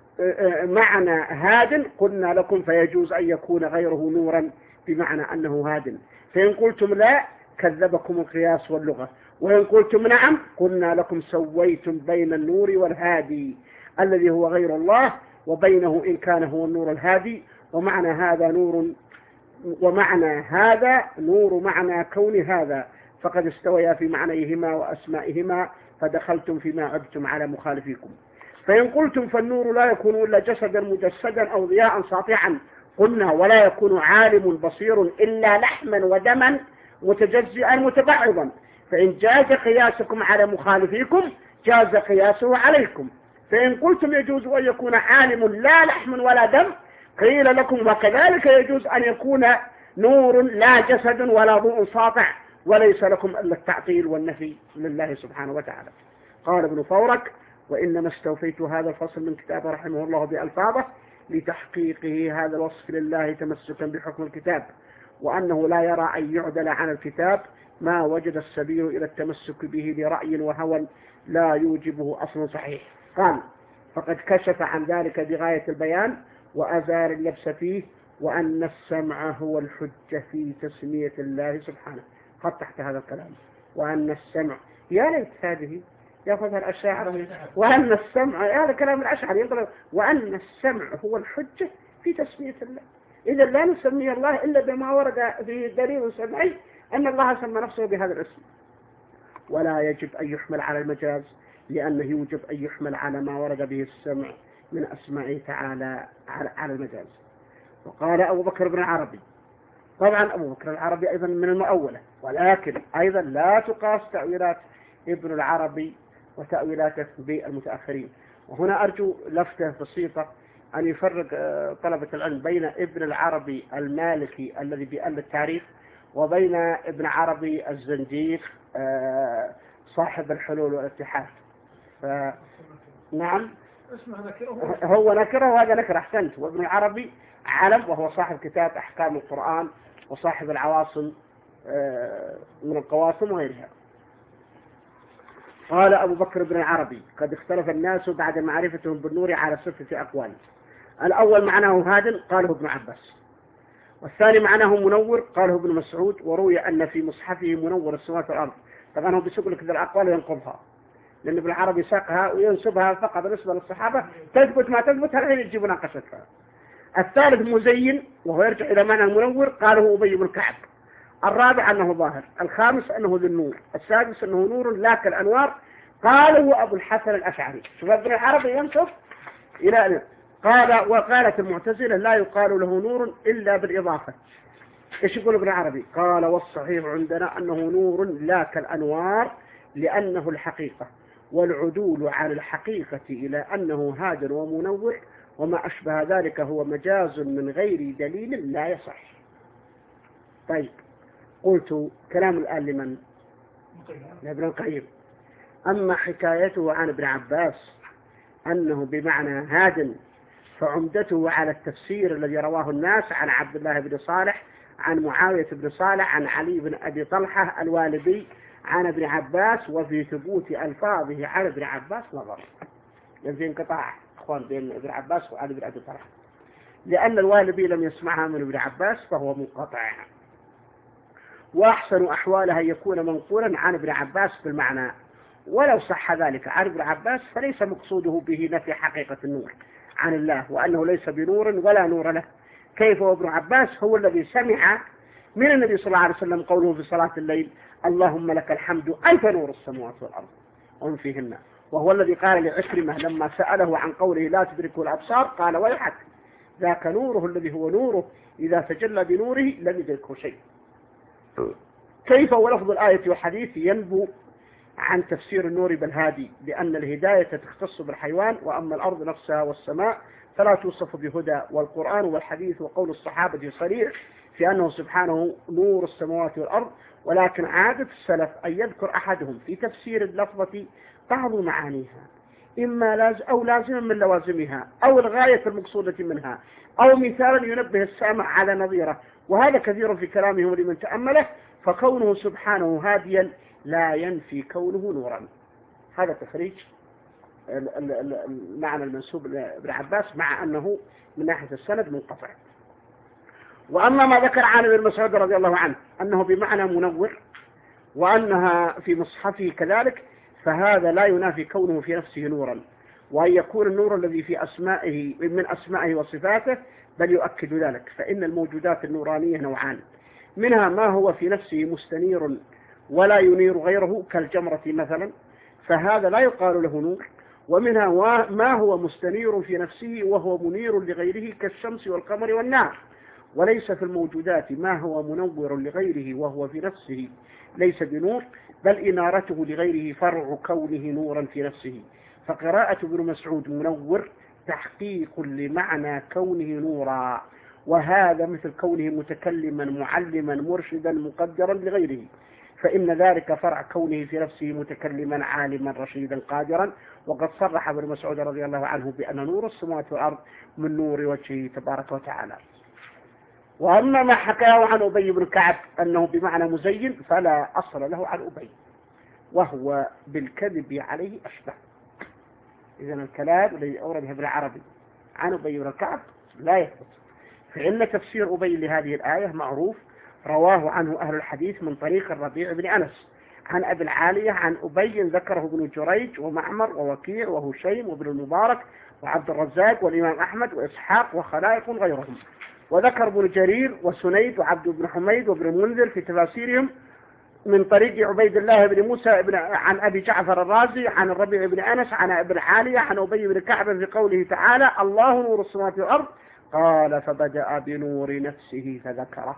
معنى هاد قلنا لكم فيجوز أن يكون غيره نورا بمعنى أنه هاد. فإن قلتم لا كذبكم القياس واللغة، وإن قلتم نعم قلنا لكم سويتم بين النور والهادي الذي هو غير الله وبينه إن كان هو النور الهادي. ومعنى هذا نور ومعنى هذا نور معنى كون هذا، فقد استويا في معنيهما وأسمائهما فدخلتم فيما عبتم على مخالفيكم. فإن قلتم فالنور لا يكون إلا جسدا مجسدا أو ضياء ساطعا قلنا ولا يكون عالم بصير إلا لحما ودما متجزئا متبعضا. فإن جاز قياسكم على مخالفيكم جاز قياسه عليكم. فإن قلتم يجوز أن يكون عالم لا لحم ولا دم قيل لكم وكذلك يجوز أن يكون نور لا جسد ولا ضوء ساطع، وليس لكم إلا التعطيل والنفي لله سبحانه وتعالى. قال ابن فورك وإنما استوفيت هذا الفصل من كتاب رحمه الله بألفاظه لتحقيقه هذا الوصف لله تمسكا بحكم الكتاب، وأنه لا يرى أن يعدل عن الكتاب ما وجد السبيل إلى التمسك به لرأي وهوى لا يوجبه أصل صحيح. قال فقد كشف عن ذلك بغاية البيان وأزال اللبس فيه، وأن السمع هو الحجة في تسمية الله سبحانه. قد تحت هذا الكلام وأن السمع يا ليت هذه يأخذها الأشاعرة، وأن السمع هذا كلام الأشاعرة يقول وأن السمع هو الحجة في تسمية الله. إذا لا نسمي الله إلا بما ورد في دليل سمعي أن الله سمى نفسه بهذا الاسم. ولا يجب أن يحمل على المجاز لأنه يوجب أن يحمل على ما ورد به السمع من أسمائه تعالى على المجاز. وقال أبو بكر بن العربي، طبعا أبو بكر العربي أيضا من المؤولة، ولكن أيضا لا تقاس تأويلات ابن العربي وتأويلاته بالمتأخرين. وهنا أرجو لفتة بسيطة أن يفرق طلبة العلم بين ابن العربي المالكي الذي بيألف التاريخ وبين ابن عربي الزنجيق صاحب الحلول والاتحاد. نعم هو نكره وهذا نكره أحسنت. وابن العربي علم وهو صاحب كتاب أحكام القرآن وصاحب العواصم من القواسم وغيرها. قال أبو بكر بن العربي قد اختلف الناس بعد معرفتهم بالنور على ستة أقوال. الأول معناه هاد قاله ابن عباس، والثاني معناه منور قاله ابن مسعود، وروي أن في مصحفه منور السماوات والأرض. طبعا هو بيسوق لك ذا الأقوال وينقضها، لأن ابن العربي ساقها وينسبها فقط بالنسبة للصحابة تثبت ما تثبت الحين يجيب ناقشتها. الثالث مزين وهو يرجع إلى معنى المنور، قاله أبي بن كعب. الرابع أنه ظاهر. الخامس أنه ذو النور. السادس أنه نور لا كالأنوار، قاله أبو الحسن الأشعري. شوف ابن العربي ينصف إلى قال. وقالت المعتزلة لا يقال له نور إلا بالإضافة. إيش يقول ابن العربي؟ قال والصحيح عندنا أنه نور لا كالأنوار لأنه الحقيقة، والعدول عن الحقيقة إلى أنه هاد ومنور وما أشبه ذلك هو مجاز من غير دليل لا يصح. طيب، قلت كلام الآن لمن؟ لابن القيم. أما حكايته عن ابن عباس أنه بمعنى هاد فعمدته على التفسير الذي رواه الناس عن عبد الله بن صالح عن معاوية بن صالح عن علي بن أبي طلحة الوالبي عن ابن عباس، وفي ثبوت ألفاظه عن ابن عباس نظر. لأن في انقطاع أخوان بين ابن عباس وعلي بن أبي طلحة، لأن الوالبي لم يسمعها من ابن عباس فهو منقطع. وأحسن أحوالها يكون منقولا عن ابن عباس في المعنى، ولو صح ذلك عن ابن عباس فليس مقصوده به نفي حقيقة النور عن الله، وأنه ليس بنور ولا نور له. كيف وابن عباس هو الذي سمع من النبي صلى الله عليه وسلم قوله في صلاة الليل اللهم لك الحمد أنت نور السماوات والأرض ومن فيهن، وهو الذي قال لعكرمة لما سأله عن قوله لا تدركه الأبصار قال ويحك ذاك نوره الذي هو نوره إذا تجلى بنوره لم يدركه شيء. كيف ولفظ الآية والحديث ينبو عن تفسير النور بالهادي، لأن الهداية تختص بالحيوان، وأما الأرض نفسها والسماء فلا توصف بهدى، والقرآن والحديث وقول الصحابة صريح في أنه سبحانه نور السماوات والأرض. ولكن عادة السلف أن يذكر أحدهم في تفسير اللفظة بعض معانيها، إما لاز أو لازما من لوازمها أو الغاية المقصودة منها أو مثالا ينبه السامع على نظيره، وهذا كثير في كلامه لمن تأمله. فكونه سبحانه هاديا لا ينفي كونه نورا. هذا تخريج المعنى المنسوب لابن عباس مع أنه من ناحية السند منقطع. وأما ما ذكر عن ابن مسعود رضي الله عنه أنه بمعنى منور وأنها في مصحفه كذلك، فهذا لا ينافي كونه في نفسه نورا، وأن يكون النور الذي في أسمائه من أسمائه وصفاته بل يؤكد ذلك. فإن الموجودات النورانية نوعان، منها ما هو في نفسه مستنير ولا ينير غيره كالجمرة مثلا، فهذا لا يقال له نور، ومنها ما هو مستنير في نفسه وهو منير لغيره كالشمس والقمر والنار. وليس في الموجودات ما هو منور لغيره وهو في نفسه ليس بنور، بل إنارته لغيره فرع كونه نورا في نفسه. فقراءة ابن مسعود منور تحقيق لمعنى كونه نورا، وهذا مثل كونه متكلما معلما مرشدا مقدرا لغيره، فإن ذلك فرع كونه في نفسه متكلما عالما رشيدا قادرا. وقد صرح ابن مسعود رضي الله عنه بأن نور السماوات والأرض من نور وجهه تبارك وتعالى. وأما ما حكاه عن أبي بن كعب أنه بمعنى مزين فلا أصل له عن أبي، وهو بالكذب عليه أشبه. إذن الكلام الذي أورده ابن عربي عن أبي بن كعب لا يثبت، فإن تفسير أبي لهذه الآية معروف، رواه عنه أهل الحديث من طريق الربيع بن أنس عن أبي العالية عن أبي، ذكره ابن جريج ومعمر ووكيع وهشيم وابن المبارك وعبد الرزاق والإمام أحمد وإسحاق وخلائق غيرهم. وذكر ابن جرير وسنيد وعبد بن حميد وابن المنذر في تفاسيرهم من طريق عبيد الله بن موسى بن عن أبي جعفر الرازي عن الربيع بن أنس عن أبي العالية عن أبي بن كعب في قوله تعالى الله نور السماوات والأرض، قال فبدأ بنور نفسه فذكره،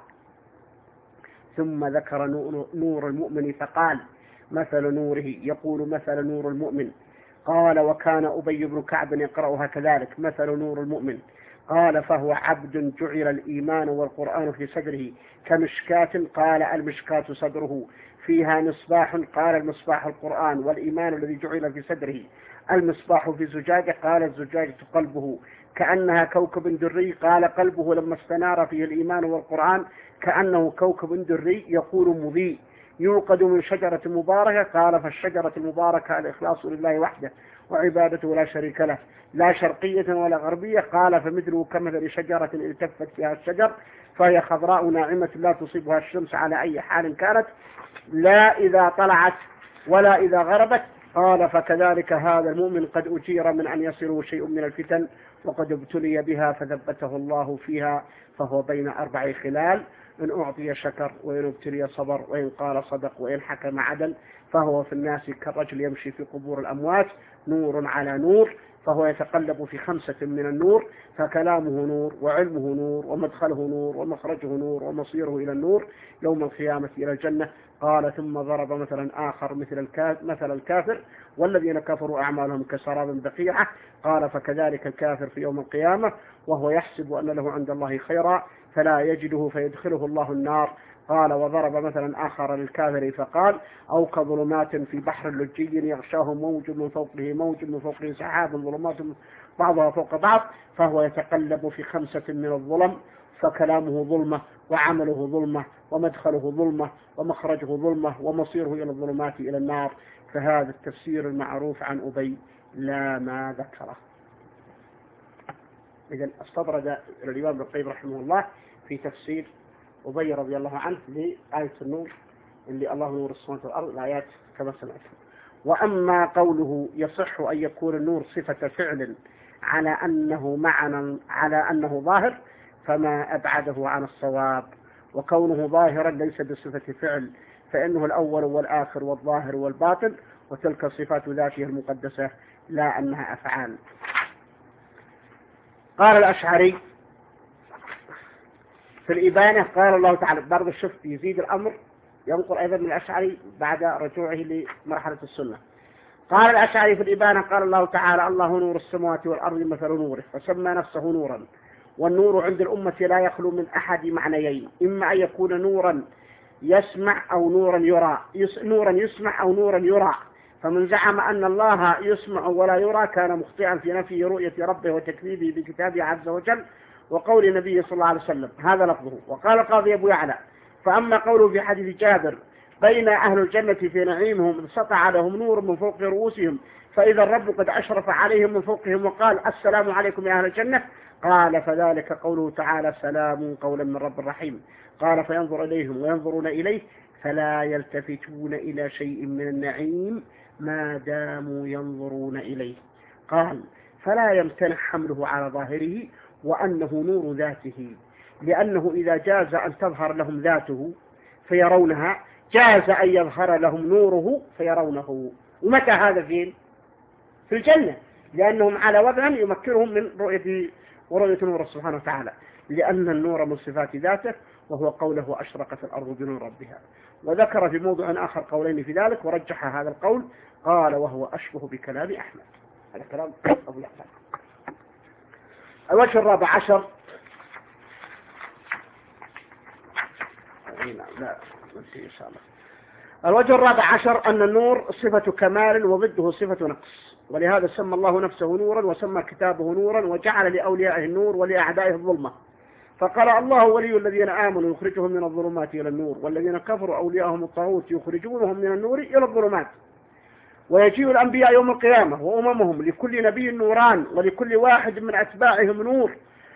ثم ذكر نور المؤمن فقال مثل نوره يقول مثل نور المؤمن، قال وكان أبي بن كعب يقرأها كذلك مثل نور المؤمن، قال فهو عبد جعل الإيمان والقرآن في صدره كمشكاة، قال المشكاة صدره فيها مصباح، قال المصباح القرآن، والإيمان الذي جعل في صدره المصباح في زجاجة، قال الزجاجة قلبه كأنها كوكب دري، قال قلبه لما استنار فيه الإيمان والقرآن كأنه كوكب دري يقول مضيء يوقد من شجرة مباركة، قال فالشجرة المباركة الإخلاص لله وحده وعبادته لا شريك له لا شرقية ولا غربية، قال فمثله كمثل شجرة التفت فيها الشجر فهي خضراء ناعمة لا تصيبها الشمس على أي حال كانت، لا إذا طلعت ولا إذا غربت، قال فكذلك هذا المؤمن قد أجير من أن يصله شيء من الفتن وقد ابتلي بها فثبته الله فيها، فهو بين أربع خلال: إن أعطي شكر، وإن ابتلي صبر، وإن قال صدق، وإن حكم عدل. فهو في الناس كالرجل يمشي في قبور الأموات، نور على نور، فهو يتقلب في خمسة من النور، فكلامه نور، وعلمه نور، ومدخله نور، ومخرجه نور، ومصيره إلى النور يوم القيامة إلى الجنة. قال: ثم ضرب مثلا آخر مثل الكافر, مثل الكافر والذين كفروا أعمالهم كسراب بقيعة. قال: فكذلك الكافر في يوم القيامة وهو يحسب أن له عند الله خيرا فلا يجده فيدخله الله النار. قال: وضرب مثلا آخر للكافر فقال: أو كظلمات في بحر لجي يغشاه موج من فوقه موج من فوقه سحاب، ظلمات بعضها فوق بعض، فهو يتقلب في خمسة من الظلم، فكلامه ظلمة، وعمله ظلمة، ومدخله ظلمة، ومخرجه ظلمة، ومصيره إلى الظلمات إلى النار. فهذا التفسير المعروف عن أبي لا ما ذكره. إذن استطرد الإمام ابن القيم رحمه الله في تفسير أبي رضي الله عنه لآية النور اللي الله نور السماوات والأرض، الآيات كما سمعتم. وأما قوله يصح أن يكون النور صفة فعل على أنه معنى على أنه ظاهر فما أبعده عن الصواب، وكونه ظاهرا ليس بصفة فعل، فإنه الأول والآخر والظاهر والباطن، وتلك صفات ذاته المقدسة لا أنها أفعال. قال الأشعري في الإبانة، قال الله تعالى برضه الشفت يزيد الأمر، ينقل أيضا من الأشعري بعد رجوعه لمرحلة السنة. قال الأشعري في الإبانة قال الله تعالى: الله نور السماوات والأرض مثل نوره، فسمى نفسه نورا. والنور عند الأمة لا يخلو من أحد معنيين: إما أن يكون نورا يسمع أو نورا يرى، يس نورا يسمع أو نورا يرى. فمن زعم أن الله يسمع ولا يرى كان مخطئا في نفي رؤية ربه وتكذيبه بكتابه عز وجل وقول النبي صلى الله عليه وسلم، هذا لفظه. وقال القاضي أبو يعلى: فأما قوله في حديث جابر: بين أهل الجنة في نعيمهم إذ سطع لهم نور من فوق رؤوسهم فإذا الرب قد أشرف عليهم من فوقهم وقال: السلام عليكم يا أهل الجنة، قال: فذلك قوله تعالى: سلام قولا من رب رحيم. قال: فينظر إليهم وينظرون إليه فلا يلتفتون إلى شيء من النعيم ما داموا ينظرون إليه. قال: فلا يمتنع حمله على ظاهره وأنه نور ذاته، لأنه إذا جاز أن تظهر لهم ذاته فيرونها جاز أن يظهر لهم نوره فيرونه. ومتى هذا فين؟ في الجنة، لأنهم على وضع يمكنهم من رؤية ورؤية نور سبحانه وتعالى، لأن النور من صفات ذاته، وهو قوله: أشرقت الأرض بنور ربها. وذكر في موضوع آخر قولين في ذلك ورجح هذا القول، قال: وهو أشبه بكلام أحمد. هذا كلام أبو يحسن. الوجه الرابع عشر لا إن شاء الله. الوجه الرابع عشر أن النور صفة كمال وضده صفة نقص، ولهذا سمى الله نفسه نورا وسمى كتابه نورا وجعل لأوليائه النور ولأعدائه الظلمة. فقال: الله ولي الذين آمنوا يخرجهم من الظلمات إلى النور، والذين كفروا أولياءهم الطاغوت يخرجونهم من النور إلى الظلمات. ويجيء الأنبياء يوم القيامة وأممهم لكل نبي نوران ولكل واحد من أتباعهم نور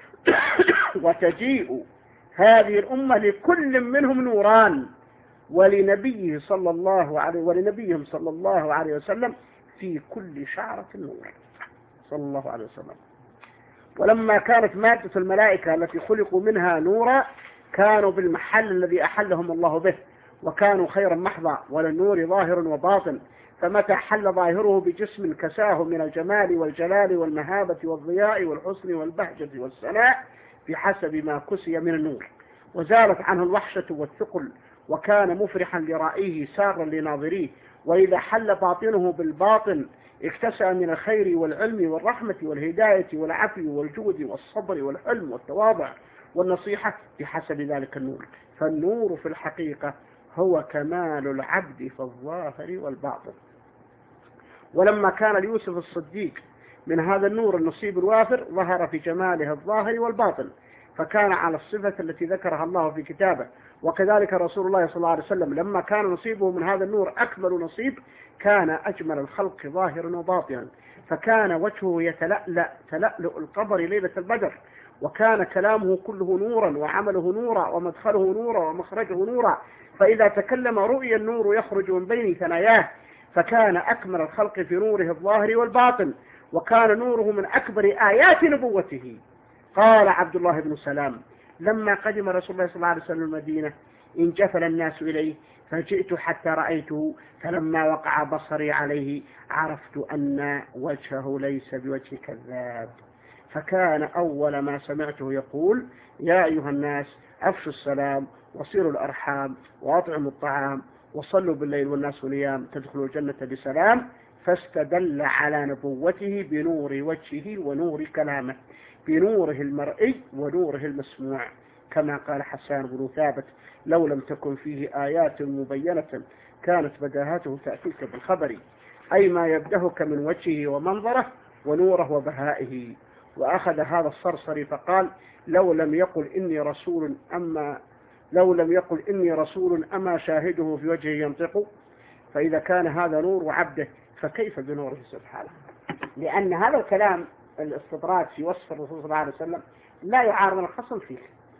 وتجيء هذه الأمة لكل منهم نوران ولنبيه صلى الله عليه ولنبيهم صلى الله عليه وسلم في كل شعرة نور صلى الله عليه وسلم. ولما كانت مادة الملائكة التي خلقوا منها نورا كانوا بالمحل الذي أحلهم الله به، وكانوا خيرا محضا، وللنور ظاهر وباطن، فمتى حل ظاهره بجسم كساه من الجمال والجلال والمهابة والضياء والحسن والبهجة والسناء بحسب ما كسي من النور، وزالت عنه الوحشة والثقل، وكان مفرحا لرائيه سارا لناظريه. وإذا حل باطنه بالباطن اكتسى من الخير والعلم والرحمة والهداية والعفو والجود والصبر والحلم والتواضع والنصيحة بحسب ذلك النور. فالنور في الحقيقة هو كمال العبد في الظاهر والباطن. ولما كان ليوسف الصديق من هذا النور النصيب الوافر ظهر في جماله الظاهر والباطن، فكان على الصفة التي ذكرها الله في كتابه. وكذلك رسول الله صلى الله عليه وسلم لما كان نصيبه من هذا النور أكمل نصيب كان أجمل الخلق ظاهرا وباطنا، فكان وجهه يتلألأ تلألؤ القمر ليلة البدر، وكان كلامه كله نورا وعمله نورا ومدخله نورا ومخرجه نورا، فإذا تكلم رؤي النور يخرج من بين ثناياه، فكان أكمل الخلق في نوره الظاهر والباطن. وكان نوره من أكبر آيات نبوته. قال عبد الله بن سلام: لما قدم رسول الله صلى الله عليه وسلم المدينة انجفل الناس إليه، فجئت حتى رأيته، فلما وقع بصري عليه عرفت أن وجهه ليس بوجه كذاب. فكان أول ما سمعته يقول: يا أيها الناس أفشوا السلام وصلوا الأرحام وأطعموا الطعام وصلوا بالليل والناس نيام تدخلوا الجنة بسلام. فاستدل على نبوته بنور وجهه ونور كلامه، بنوره المرئي ونوره المسموع، كما قال حسان بن ثابت: لو لم تكن فيه آيات مبينة كانت بداهاته تأتيك بالخبر، أي ما يبدهك من وجهه ومنظره ونوره وبهائه. وأخذ هذا الصرصري فقال: لو لم يقل إني رسول أما لو لم يقل إني رسول أما شاهده في وجهه ينطق. فإذا كان هذا نور عبده فكيف بنوره سبحانه؟ لأن هذا الكلام الاستطراد في وصف الرسول صلى الله عليه وسلم لا يعارض الخصم فيه.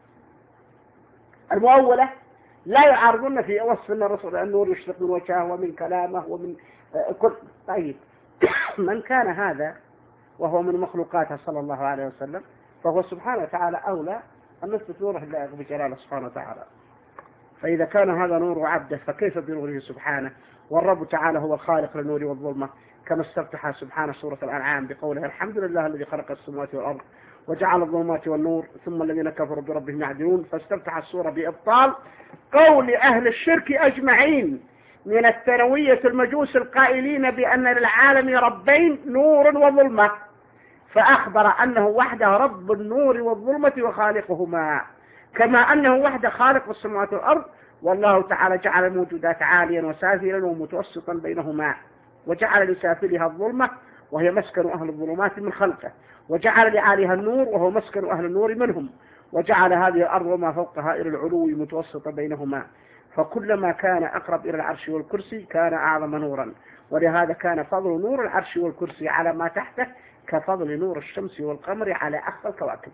المؤولة لا يعارضون في وصف أن الرسول النور يشرق من وجهه ومن كلامه ومن كل. طيب من كان هذا وهو من مخلوقاته صلى الله عليه وسلم فهو سبحانه وتعالى أولى أن نثبت نوره بجلاله سبحانه وتعالى. فإذا كان هذا نور عبده فكيف بنوره سبحانه؟ والرب تعالى هو الخالق للنور والظلمة، كما استفتح سبحانه سورة الأنعام بقوله: الحمد لله الذي خلق السماوات والأرض وجعل الظلمات والنور ثم الذين كفروا بربهم يعدلون. فاستفتح السورة بإبطال قول أهل الشرك أجمعين من الثانوية المجوس القائلين بأن للعالم ربين نور وظلمة، فأخبر أنه وحده رب النور والظلمة وخالقهما، كما أنه وحده خالق السماوات والأرض. والله تعالى جعل الموجودات عاليا وسافلا ومتوسطا بينهما، وجعل لسافلها الظلمة وهي مسكن أهل الظلمات من خلقه، وجعل لعاليها النور وهو مسكن أهل النور منهم، وجعل هذه الأرض وما فوقها إلى العلو متوسطا بينهما. فكلما كان أقرب إلى العرش والكرسي كان أعظم نورا، ولهذا كان فضل نور العرش والكرسي على ما تحته كفضل نور الشمس والقمر على أخفى الكواكب.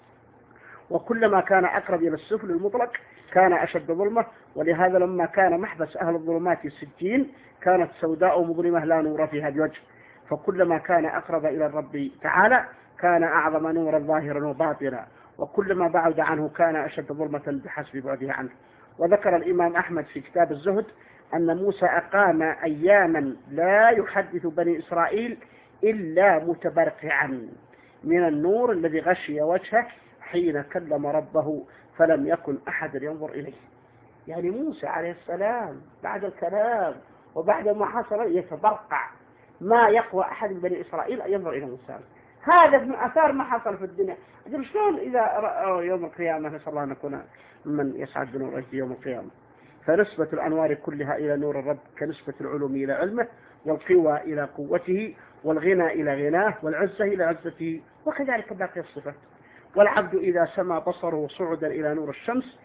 وكلما كان أقرب إلى السفل المطلق كان أشد ظلمة، ولهذا لما كان محبس أهل الظلمات السجين كانت سوداء مظلمة لا نور فيها بوجه. فكلما كان أقرب إلى الرب تعالى كان أعظم نورا ظاهرا وباطنا، وكلما بعد عنه كان أشد ظلمة بحسب بعده عنه. وذكر الإمام أحمد في كتاب الزهد أن موسى أقام أياما لا يحدث بني إسرائيل إلا متبرقعا من النور الذي غشي وجهه حين كلم ربه فلم يكن أحد ينظر إليه. يعني موسى عليه السلام بعد الكلام وبعد ما حصل يتبرقع، ما يقوى أحد من بني إسرائيل أن ينظر إلى موسى. هذا من أثار ما حصل في الدنيا. أجل شلون إذا رأوا يوم القيامة، نسأل الله أن نكون من يسعد بنور يوم القيامة. فنسبة الأنوار كلها إلى نور الرب كنسبة العلوم إلى علمه، والقوى إلى قوته، والغنى إلى غناه، والعزة إلى عزته، وكذلك باقي الصفات. والعبد إذا سمى بصره صعدا إلى نور الشمس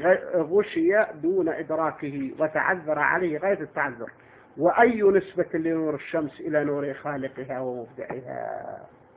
غشي دون إدراكه وتعذر عليه غاية التعذر. وأي نسبة لنور الشمس إلى نور خالقها ومبدعها؟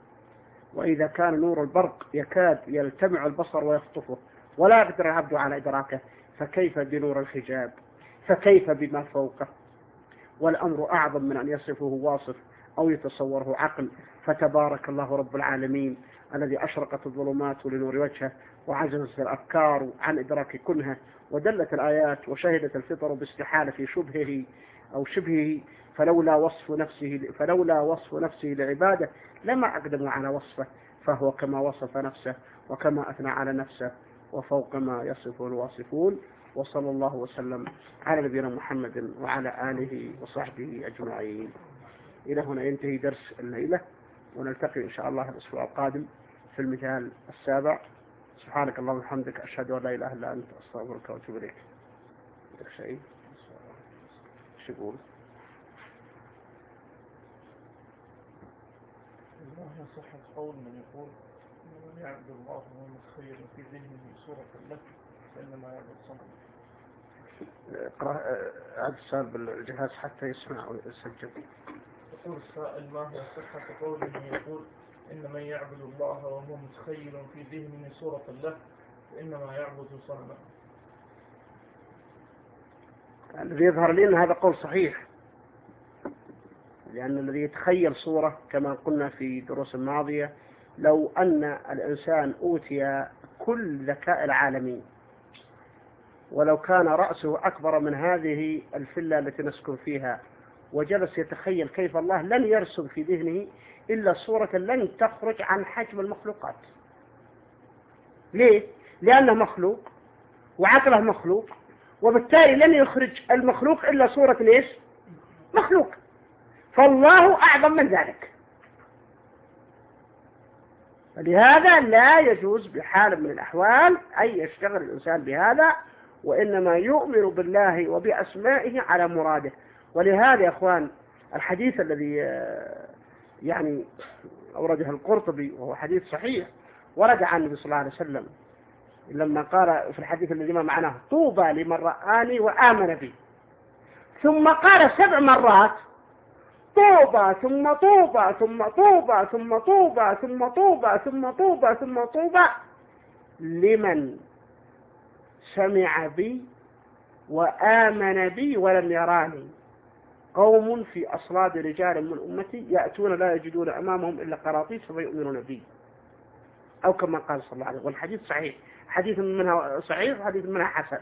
وإذا كان نور البرق يكاد يلتمع البصر ويخطفه ولا يقدر العبد على إدراكه، فكيف بنور الحجاب؟ فكيف بما فوقه؟ والأمر أعظم من أن يصفه واصف أو يتصوره عقل. فتبارك الله رب العالمين الذي أشرقت الظلمات لنور وجهه، وعجزت الأفكار عن إدراك كنهه، ودلت الآيات وشهدت الفطر باستحالة شبهه أو شبهه، فلولا وصف نفسه فلولا وصف نفسه لعباده لما أقدموا على وصفه، فهو كما وصف نفسه وكما أثنى على نفسه وفوق ما يصف الواصفون. وصلى الله وسلم على نبينا محمد وعلى آله وصحبه أجمعين. إلى هنا ينتهي درس الليلة، ونلتقي إن شاء الله الأسبوع القادم في المثال السابع. سبحانك اللهم وبحمدك أشهد أن لا إله إلا أنت أستغفرك وأتوب إليك. عندك شيء؟ شو يقول؟ الله يصح قول من يقول من يعبد الله ومن خير في ذهنه صورة له فإنما يعبد صنم. اقرأ هذا السؤال بالجهاز حتى يسمع ويسجل. يقول السائل: ما هو صحة قول من يقول إن من يعبد الله وهو متخيل في ذهنه صورة له فإنما يعبد صنما؟ الذي يظهر لي أن هذا قول صحيح، لأن الذي يتخيل صورة كما قلنا في دروس ماضية، لو أن الإنسان أوتي كل ذكاء العالمين ولو كان رأسه أكبر من هذه الفلة التي نسكن فيها وجلس يتخيل كيف الله، لن يرسم في ذهنه إلا صورة لن تخرج عن حجم المخلوقات. ليه؟ لأنه مخلوق وعقله مخلوق، وبالتالي لن يخرج المخلوق إلا صورة ليش؟ مخلوق. فالله أعظم من ذلك. فلهذا لا يجوز بحال من الأحوال أن يشتغل الإنسان بهذا، وإنما يؤمن بالله وبأسمائه على مراده. ولهذا يا أخوان الحديث الذي يعني أورده القرطبي وهو حديث صحيح ورد عن النبي صلى الله عليه وسلم لما قال في الحديث الذي ما معناه: طوبى لمن رآني وآمن بي. ثم قال سبع مرات: طوبى ثم طوبى ثم طوبى ثم طوبى ثم طوبى ثم طوبى ثم طوبى لمن سمع بي وآمن بي ولم يراني. قوم في أصلاب رجال من أمتي يأتون لا يجدون أمامهم إلا قراطيس فيؤمنون بي، أو كما قال صلى الله عليه وسلم. والحديث صحيح، حديث منها صحيح وحديث منها حسن.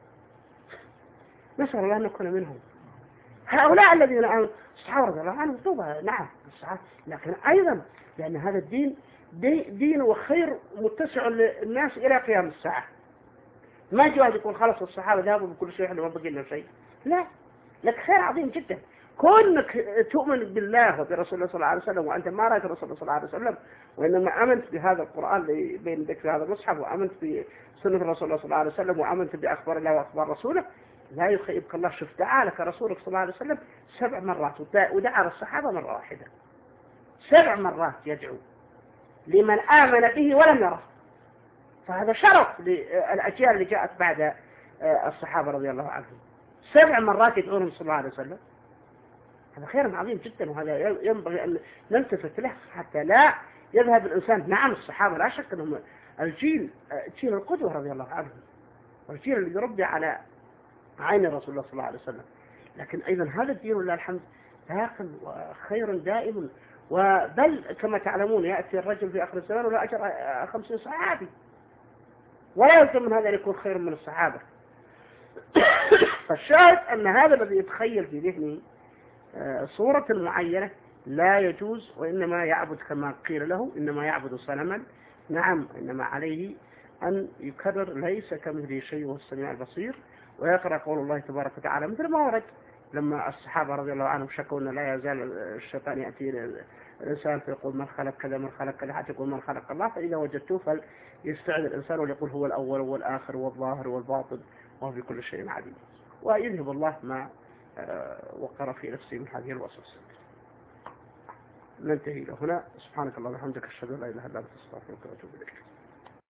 نسأل الله أن نكون منهم. هؤلاء الذين آمنوا الصحابة رضي الله عنهم طوبى، نعم الصحابة، لكن أيضا لأن هذا الدين دي دين وخير متسع للناس إلى قيام الساعة. ما يجي واحد يقول خلص الصحابة ذهبوا بكل شيء احنا ما بقي لنا شيء. لا، لك خير عظيم جدا. كونك تؤمن بالله وبرسول الله صلى الله عليه وسلم وأنت ما رأيت رسول الله صلى الله عليه وسلم، وإنما أمنت بهذا القرآن اللي بين يدك في هذا المصحف، وأمنت بسنة رسول الله صلى الله عليه وسلم، وأمنت بأخبار الله وأخبار رسوله، لا يخيبك الله. شوف دعا لك رسولك صلى الله عليه وسلم سبع مرات، ودعا الصحابة مرة واحدة. سبع مرات يدعو لمن آمن به ولم يره. فهذا شرف للأجيال اللي جاءت بعد الصحابة رضي الله عنهم. سبع مرات يدعونهم صلى الله عليه وسلم. هذا خير عظيم جدا، وهذا ينبغي أن نلتفت له حتى لا يذهب الإنسان. نعم الصحابة لا شك أنهم الجيل جيل القدوة رضي الله عنهم، والجيل اللي يربي على عين رسول الله صلى الله عليه وسلم، لكن أيضا هذا الدين ولله الحمد باق وخير دائم. وبل كما تعلمون يأتي الرجل في آخر الزمان ولا أجر خمسين صحابي، ولا يلزم من هذا أن يكون خير من الصحابة. فالشاهد أن هذا الذي يتخيل في ذهنه صورة معينة لا يجوز، وإنما يعبد كما قيل له إنما يعبد صنما. نعم، إنما عليه أن يكرر ليس كمثله شيء وهو السميع البصير، ويقرأ قول الله تبارك وتعالى مثل ما ورد لما الصحابة رضي الله عنهم شكوا أن لا يزال الشيطان يأتي الإنسان فيقول من خلق كذا من خلق كذا حتى يقول من خلق الله، فإذا وجدتوه فليستعذ الإنسان وليقول هو الأول والآخر والظاهر والباطن وهو في كل شيء عليم، ويذهب الله ما وقر في نفسه من هذه الوسوسة. ننتهي له هنا. سبحانك اللهم وبحمدك أشهد أن لا إله إلا أنت أستغفرك وأتوب إليك.